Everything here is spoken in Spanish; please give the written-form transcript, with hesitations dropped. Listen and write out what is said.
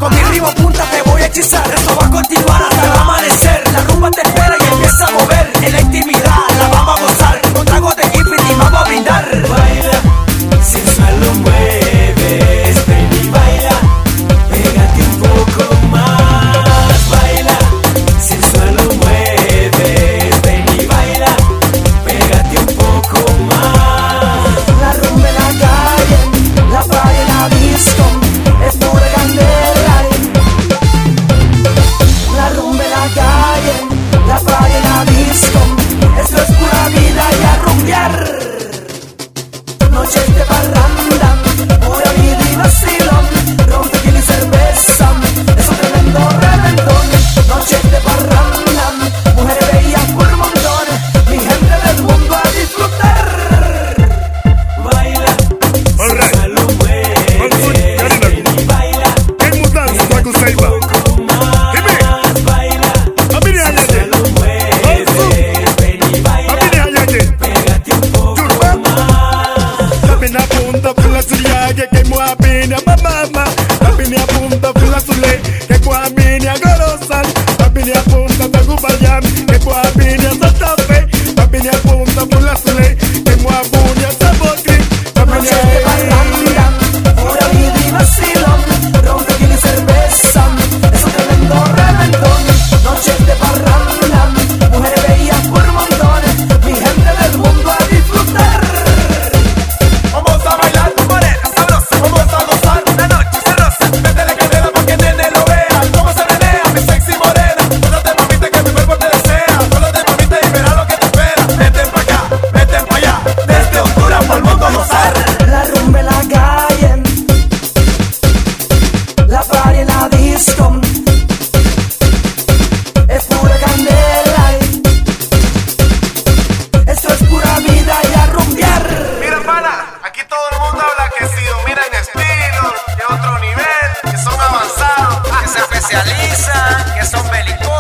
Con mi ritmo punta te voy a hechizar. Esto va a continuar hasta el amanecer. La rumba te espera y empieza a mover. En la intimidad la vamos a gozar. Con tragos de Infinity vamos a brindar. Baila, sensual lo mueves, ven y baila, pégate un poco más. Baila, sensual lo mueves, ven y baila, pégate un poco más. La rumba en la calle, la party en la disco, es pura candela. La rumba en la calle, la party en la disco, esto es pura vida y a rumbear. Noches de parranda, pura vida y vacilón, rompe gin y cerveza, es un tremendo reventón. Noches de parranda, mujeres bellas por montón, mi gente del mundo a disfrutar. Baila, sensual lo mueves, ven y baila, pégate un poco más. Baila, sensual lo mueves, ven y baila, pégate un poco más. Tapini apunta fula suliage que muabini mama. Tapini apunta fula sule que kuamini agorosan. Tapini apunta tagubayam que kuamini asatafe. Tapini apunta fula sule que muabuni asabotri. Noches de parranda, pura vida y vacilón, rompe gin y cerveza, es un tremendo reventón. Noches de parranda, mujeres bellas por montones, mi gente del mundo a disfrutar. Vamos a bailar, morena, sabrosa. Vamos a gozar, la noche se rosa. Métele candela pa' que nene lo vea. Cómo se menea, mi sexy morena. Sólate mamita que mi cuerpo te desea. Sólate mamita y verá lo que te espera. Vete pa' acá, vete pa' allá. Desde Honduras por el mundo a gozar. La rumba en la calle, la party en la disco, es pura candela. Esto es pura vida y a rumbear. Mira, pana, aquí todo el mundo habla que si dominan estilos de otro nivel, que son avanzados, que se especializan, que son belicosos.